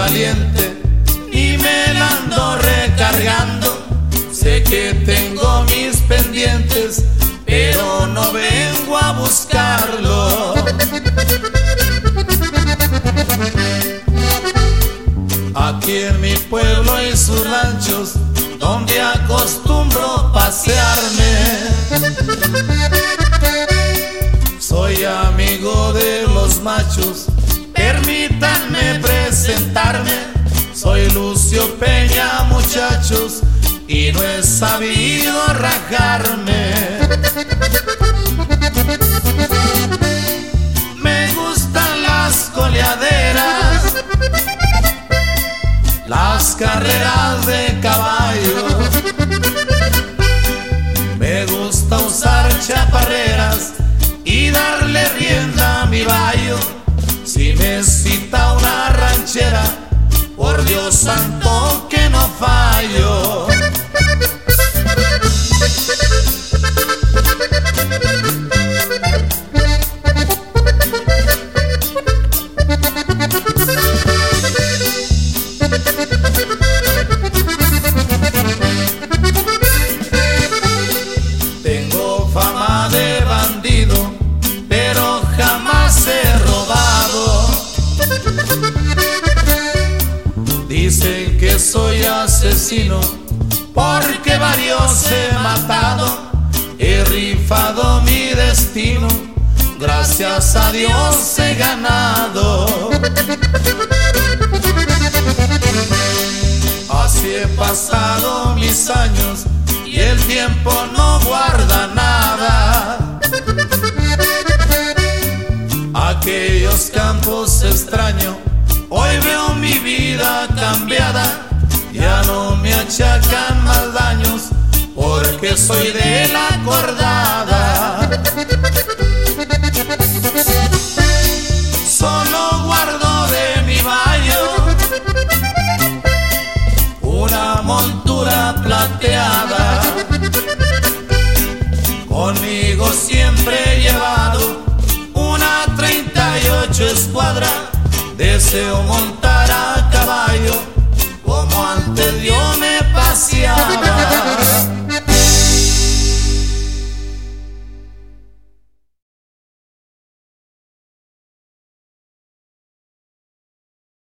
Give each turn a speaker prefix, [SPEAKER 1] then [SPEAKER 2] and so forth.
[SPEAKER 1] valiente y me la ando recargando. Sé que tengo mis pendientes, pero no vengo a buscarlo. Aquí en mi pueblo y sus ranchos, donde acostumbro pasearme, soy amigo de los machos, permítanme presentarme. Soy Lucio Peña, muchachos, y no he sabido rajarme. Me gustan las coleaderas, las carreras de caballo. Me gusta usar chaparreras y darle rienda a mi bayo. Si me cita una ranchera, por Dios santo que no fallo. Tengo fama de bandido, pero jamás he robado. Dicen que soy asesino porque varios he matado. He rifado mi destino, gracias a Dios he ganado. Así he pasado mis años y el tiempo no guarda nada. Aquellos campos extraño, hoy veo mi vida cambiada. Ya no me achacan más daños, porque soy de la acordada. Solo guardo de mi bayo una montura plateada. Conmigo siempre he llevado una 38 escuadra. Deseo montar